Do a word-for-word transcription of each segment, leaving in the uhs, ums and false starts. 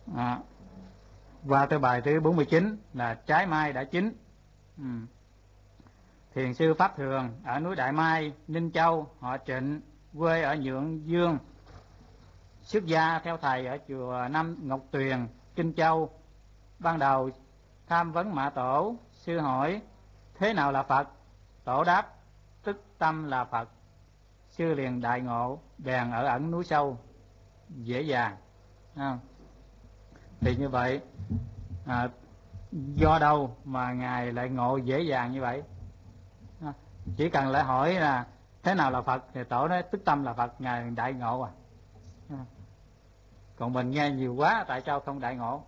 À, qua tới bài thứ bốn mươi chín là trái mai đã chín. Ừ. Thiền sư Pháp Thường ở núi Đại Mai, Ninh Châu, họ Trịnh, quê ở Nhượng Dương, xuất gia theo thầy ở chùa Nam Ngọc Tuyền, Kinh Châu. Ban đầu tham vấn Mã Tổ, sư hỏi thế nào là Phật? Tổ đáp tức tâm là Phật. Sư liền đại ngộ, bèn ở ẩn núi sâu, dễ dàng. À, thì như vậy, à, do đâu mà Ngài lại ngộ dễ dàng như vậy? À, chỉ cần lại hỏi là thế nào là Phật thì Tổ nói tức tâm là Phật, Ngài đại ngộ à. À, còn mình nghe nhiều quá, tại sao không đại ngộ?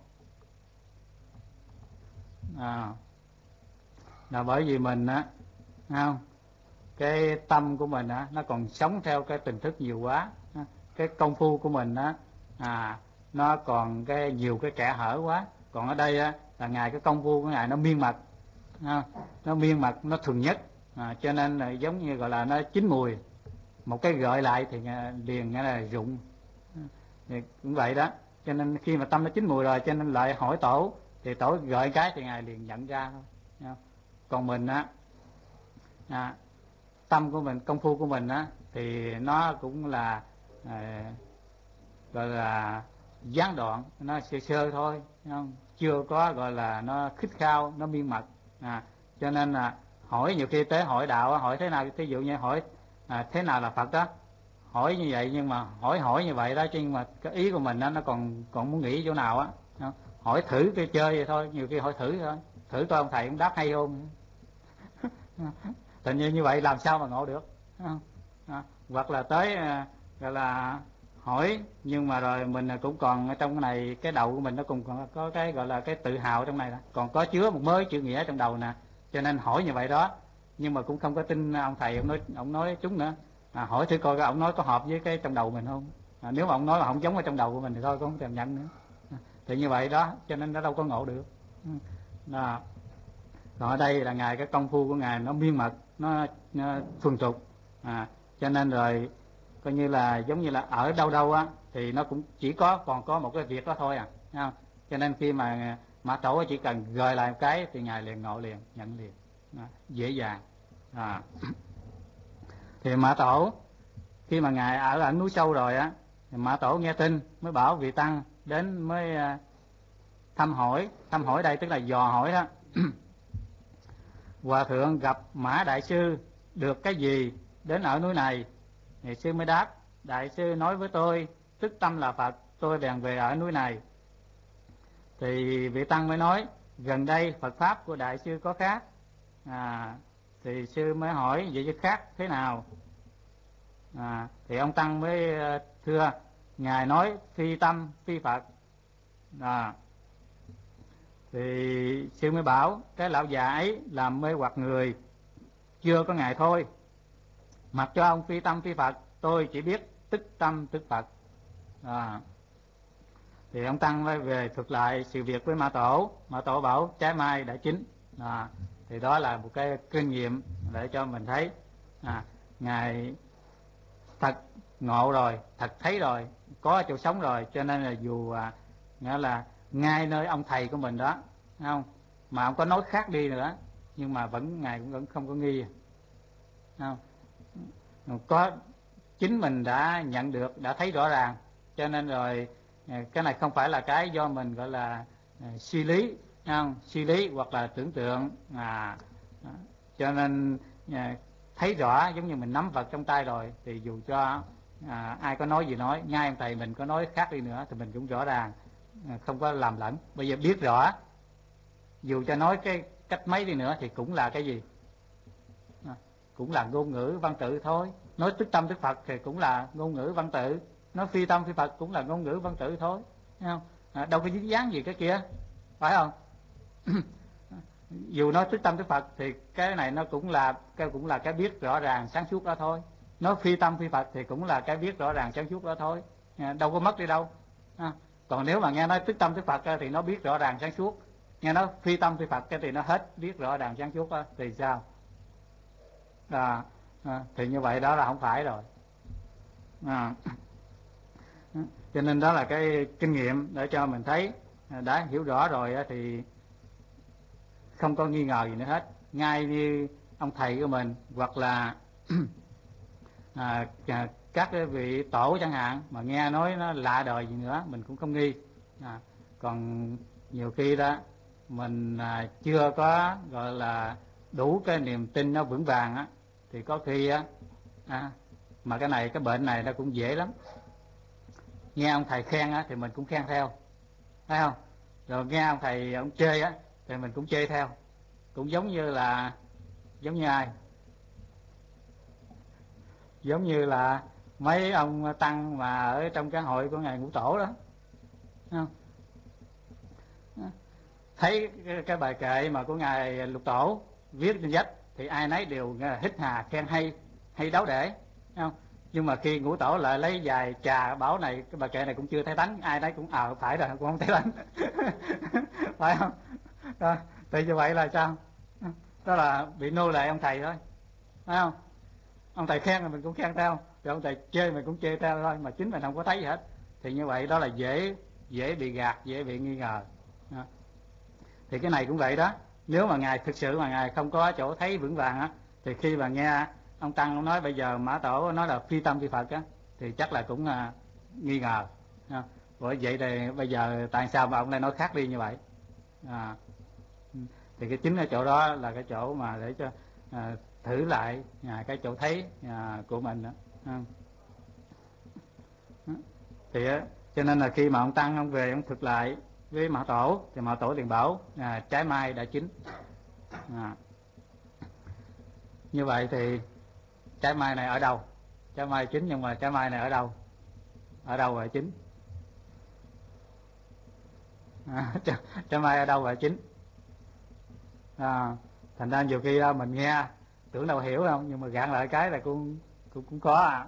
À, là bởi vì mình á, không, cái tâm của mình á, nó còn sống theo cái tình thức nhiều quá. Cái công phu của mình á, à, nó còn cái nhiều cái kẽ hở quá. Còn ở đây á, là Ngài cái công phu của Ngài nó miên mật, nó miên mật, nó thuần nhất, à, cho nên là giống như gọi là nó chín mùi. Một cái gợi lại thì liền nghe là rụng. Thì cũng vậy đó. Cho nên khi mà tâm nó chín mùi rồi, cho nên lại hỏi Tổ, thì Tổ gợi cái thì Ngài liền nhận ra thôi. Còn mình á, à, tâm của mình, công phu của mình á, thì nó cũng là à, gọi là gián đoạn, nó sơ sơ thôi, không? Chưa có gọi là nó khích khao, nó miên mật. À, cho nên là hỏi nhiều khi tới hỏi đạo, hỏi thế nào, ví dụ như hỏi à, thế nào là Phật đó, hỏi như vậy, nhưng mà hỏi hỏi như vậy đó, nhưng mà cái ý của mình đó, nó còn còn muốn nghĩ chỗ nào á, hỏi thử cái chơi vậy thôi, nhiều khi hỏi thử thôi, thử coi ông thầy cũng đáp hay không. Tự nhiên như vậy làm sao mà ngộ được? À, hoặc là tới à, gọi là hỏi, nhưng mà rồi mình cũng còn ở trong cái này, cái đầu của mình nó cũng còn có cái gọi là cái tự hào trong này, còn có chứa một mớ chữ nghĩa trong đầu nè, cho nên hỏi như vậy đó, nhưng mà cũng không có tin ông thầy ông nói ông nói chúng nữa. À, hỏi thử coi ông nói có hợp với cái trong đầu mình không. À, nếu mà ông nói mà không giống ở trong đầu của mình thì thôi cũng không thèm nhận nữa. À, thì như vậy đó, cho nên nó đâu có ngộ được. Đó. Còn ở đây là Ngài cái công phu của Ngài nó miên mật, nó, nó thuần thục, à, cho nên rồi coi như là giống như là ở đâu đâu á thì nó cũng chỉ có còn có một cái việc đó thôi à, thấy không? Cho nên khi mà Mã Tổ chỉ cần gợi lại một cái thì Ngài liền ngộ liền, nhận liền, à, dễ dàng. À. Thì Mã Tổ khi mà Ngài ở ở núi sâu rồi á, thì Mã Tổ nghe tin mới bảo vị tăng đến mới thăm hỏi. Thăm hỏi đây tức là dò hỏi đó. Hòa thượng gặp Mã Đại Sư được cái gì đến ở núi này? Thì sư mới đáp, Đại Sư nói với tôi tức tâm là Phật, tôi bèn về ở núi này. Thì vị tăng mới nói, gần đây Phật Pháp của Đại Sư có khác. À, thì sư mới hỏi, vậy chứ khác thế nào? À, thì ông tăng mới thưa, Ngài nói phi tâm phi Phật. À, thì sư mới bảo, cái lão già ấy làm mê hoặc người, chưa có ngày thôi. Mặc cho ông phi tâm phi Phật, tôi chỉ biết tức tâm tức Phật. À, thì ông tăng mới về thuật lại sự việc với Mã Tổ. Mã Tổ bảo trái mai đã chín. À, thì đó là một cái kinh nghiệm để cho mình thấy, à, Ngài thật ngộ rồi, thật thấy rồi, có chỗ sống rồi, cho nên là dù à, nghĩa là ngay nơi ông thầy của mình đó, không, mà ông có nói khác đi nữa, nhưng mà vẫn Ngài cũng vẫn không có nghi, không, có chính mình đã nhận được, đã thấy rõ ràng, cho nên rồi cái này không phải là cái do mình gọi là uh, suy lý, không, suy lý hoặc là tưởng tượng, à, cho nên uh, thấy rõ giống như mình nắm vật trong tay rồi, thì dù cho à, ai có nói gì nói, ngay ông thầy mình có nói khác đi nữa thì mình cũng rõ ràng, không có làm lẫn. Bây giờ biết rõ, dù cho nói cái cách mấy đi nữa thì cũng là cái gì, à, cũng là ngôn ngữ văn tự thôi. Nói tức tâm tức Phật thì cũng là ngôn ngữ văn tự, nói phi tâm phi Phật cũng là ngôn ngữ văn tự thôi, thấy không? À, đâu có dính dáng gì cái kia, phải không? Dù nói tức tâm tức Phật thì cái này nó cũng là cái cũng là cái biết rõ ràng sáng suốt đó thôi. Nói phi tâm phi Phật thì cũng là cái biết rõ ràng sáng suốt đó thôi, à, đâu có mất đi đâu. À, còn nếu mà nghe nói tức tâm tức Phật thì nó biết rõ ràng sáng suốt, nghe nói phi tâm phi Phật cái thì nó hết biết rõ ràng sáng suốt đó, thì sao? À, à, thì như vậy đó là không phải rồi. À, cho nên đó là cái kinh nghiệm để cho mình thấy, đã hiểu rõ rồi thì không có nghi ngờ gì nữa hết. Ngay như ông thầy của mình hoặc là à, các cái vị tổ chẳng hạn mà nghe nói nó lạ đời gì nữa mình cũng không nghi. À, còn nhiều khi đó mình à, chưa có gọi là đủ cái niềm tin nó vững vàng á, thì có khi á à, mà cái này cái bệnh này nó cũng dễ lắm. Nghe ông thầy khen á thì mình cũng khen theo, thấy không? Rồi nghe ông thầy ông chê á thì mình cũng chê theo. Cũng giống như là giống như ai? Giống như là mấy ông tăng mà ở trong cái hội của ngài Ngũ Tổ đó, thấy không? Thấy cái, cái bài kệ mà của ngài Lục Tổ viết trên vách thì ai nấy đều hít hà khen hay, hay đáo để, thấy không? Nhưng mà khi Ngũ Tổ lại lấy vài trà bảo này cái bài kệ này cũng chưa thấy tánh, ai nấy cũng ờ à, phải rồi, cũng không thấy tánh. Phải không? Đó, thì như vậy là sao? Đó là bị nô lệ ông thầy thôi, phải không? Ông thầy khen thì mình cũng khen theo, rồi ông thầy chê mình cũng chê theo thôi, mà chính mình không có thấy gì hết. Thì như vậy đó là dễ dễ bị gạt, dễ bị nghi ngờ. Đó. Thì cái này cũng vậy đó. Nếu mà ngài thực sự mà ngài không có chỗ thấy vững vàng á, thì khi mà nghe ông tăng ông nói bây giờ Mã Tổ nói là phi tâm phi Phật á, thì chắc là cũng à, nghi ngờ. À, bởi vậy thì bây giờ tại sao mà ông lại nói khác đi như vậy? À, thì cái chính ở chỗ đó là cái chỗ mà để cho à, thử lại à, cái chỗ thấy à, của mình đó. À. Thì cho nên là khi mà ông tăng ông về ông thực lại với Mã Tổ thì Mã Tổ liền bảo à, trái mai đã chín. À. Như vậy thì trái mai này ở đâu? Trái mai chín nhưng mà trái mai này ở đâu? Ở đâu rồi chín? À, trái, trái mai ở đâu rồi chín? À, thành ra nhiều khi mình nghe tưởng đâu hiểu không, nhưng mà gạn lại cái là cũng cũng cũng có à.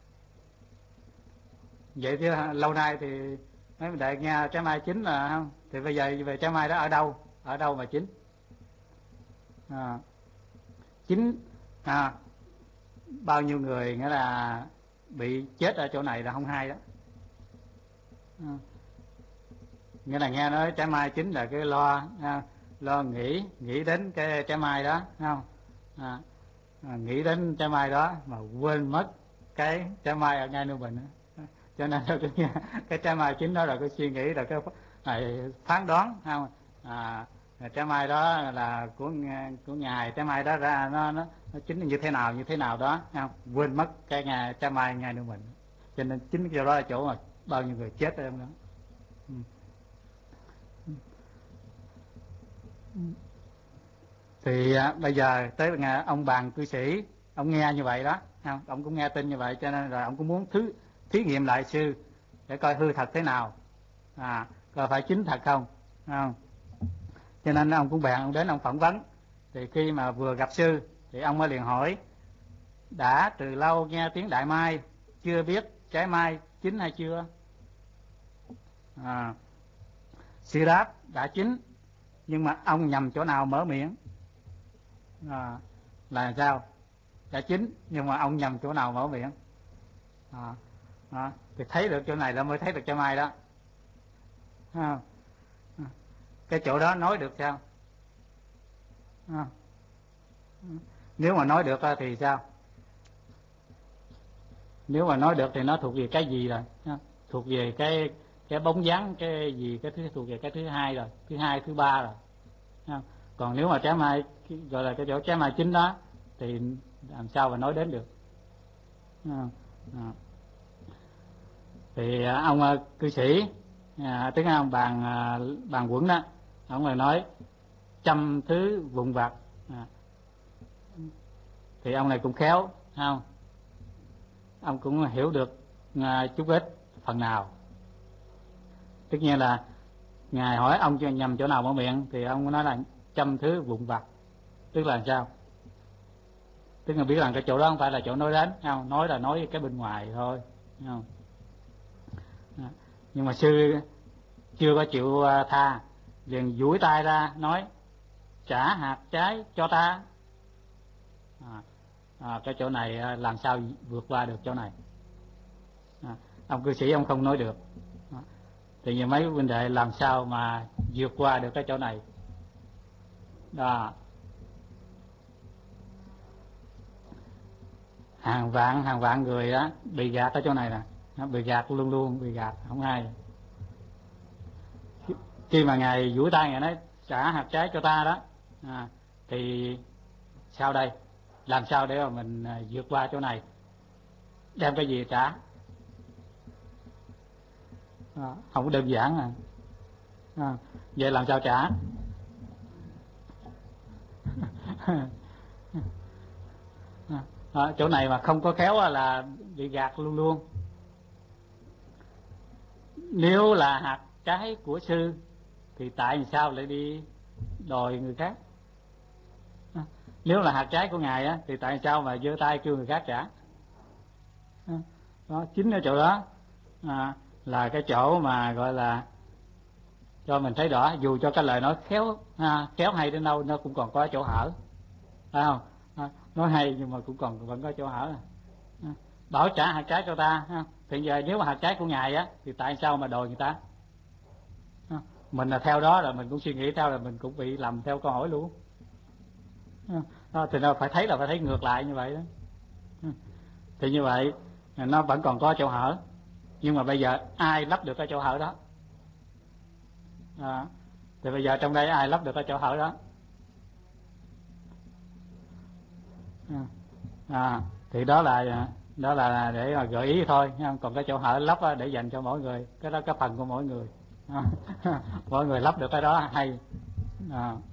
Vậy chứ lâu nay thì mấy mình đại nghe trái mai chín là không, thì bây giờ về trái mai đó ở đâu? Ở đâu mà chín? À, chín à, bao nhiêu người nghĩa là bị chết ở chỗ này là không hay đó. À, nghĩa là nghe nói trái mai chín là cái lo à, lo nghĩ nghĩ đến cái trái mai đó, không? À, à, nghĩ đến trái mai đó mà quên mất cái trái mai ở ngay nơi mình đó. Cho nên là cái, cái trái mai chín đó là cái suy nghĩ, là cái này phán đoán, không? À, trái mai đó là của của ngài, trái mai đó ra nó nó nó chín như thế nào như thế nào đó, không? Quên mất cái ngày trái mai ngay nơi mình. Cho nên chính cái đó là chỗ mà bao nhiêu người chết ở trong đó. Ừ. Thì à, bây giờ tới ngày ông bàn cư sĩ, ông nghe như vậy đó, không? Ông cũng nghe tin như vậy, cho nên là ông cũng muốn thứ thí nghiệm lại sư để coi hư thật thế nào, à, coi phải chính thật không, không? Cho nên ông cũng bèn ông đến ông phỏng vấn. Thì khi mà vừa gặp sư thì ông mới liền hỏi: đã từ lâu nghe tiếng đại mai, chưa biết trái mai chín hay chưa? À, sư đáp đã chín, nhưng mà ông nhầm chỗ nào mở miệng? À, là sao? Đã chín nhưng mà ông nhầm chỗ nào mở miệng? À, à, thì thấy được chỗ này là mới thấy được trái mai đó. À, cái chỗ đó nói được sao? À, nếu mà nói được thì sao? Nếu mà nói được thì nó thuộc về cái gì rồi? Thuộc về cái cái bóng dáng cái gì, cái thứ thuộc về cái thứ hai rồi, thứ hai thứ ba rồi. Còn nếu mà trái mai gọi là cái chỗ trái mai chín đó thì làm sao mà nói đến được? À, à. Thì ông cư sĩ à, tiếng ông bàn à, bàn quẩn đó, ông lại nói trăm thứ vụn vặt. À, thì ông này cũng khéo, không? Ông cũng hiểu được à, chút ít phần nào. Tất nhiên là ngài hỏi ông nhầm chỗ nào mở miệng thì ông nói là trăm thứ vụn vặt, tức là sao? Tức là biết rằng cái chỗ đó không phải là chỗ nói đến, không? Nói là nói cái bên ngoài thôi, không? À, nhưng mà sư chưa có chịu tha, liền duỗi tay ra nói trả hạt trái cho ta. À, à, cái chỗ này làm sao vượt qua được chỗ này? À, ông cư sĩ ông không nói được. Thì như mấy huynh đệ làm sao mà vượt qua được cái chỗ này đó. Hàng vạn hàng vạn người á bị gạt ở chỗ này nè, nó bị gạt luôn luôn, bị gạt không ai. Khi mà ngài duỗi tay ngài nói trả hạt trái cho ta đó, à, thì sao đây, làm sao để mà mình vượt qua chỗ này, đem cái gì trả? À, không có đơn giản à. À, vậy làm sao trả? À, chỗ này mà không có khéo là bị gạt luôn luôn. Nếu là hạt trái của sư thì tại sao lại đi đòi người khác? À, nếu là hạt trái của ngài á thì tại sao mà giơ tay kêu người khác trả? À, đó, chính ở chỗ đó à, là cái chỗ mà gọi là cho mình thấy rõ, dù cho cái lời nói khéo à, khéo hay đến đâu nó cũng còn có chỗ hở, phải không? À, nói hay nhưng mà cũng còn vẫn có chỗ hở. À, bảo trả hạt trái cho ta, à, thì giờ nếu mà hạt trái của ngài á thì tại sao mà đòi người ta? À, mình là theo đó là mình cũng suy nghĩ theo, là mình cũng bị lầm theo câu hỏi luôn. À, thì nó phải thấy là phải thấy ngược lại như vậy đó. À, thì như vậy nó vẫn còn có chỗ hở, nhưng mà bây giờ ai lấp được cái chỗ hở đó? À, thì bây giờ trong đây ai lấp được cái chỗ hở đó? À, à, thì đó là đó là để mà gợi ý thôi, còn cái chỗ hở lấp để dành cho mỗi người, cái đó cái phần của mỗi người. À, mỗi người lấp được cái đó hay. À.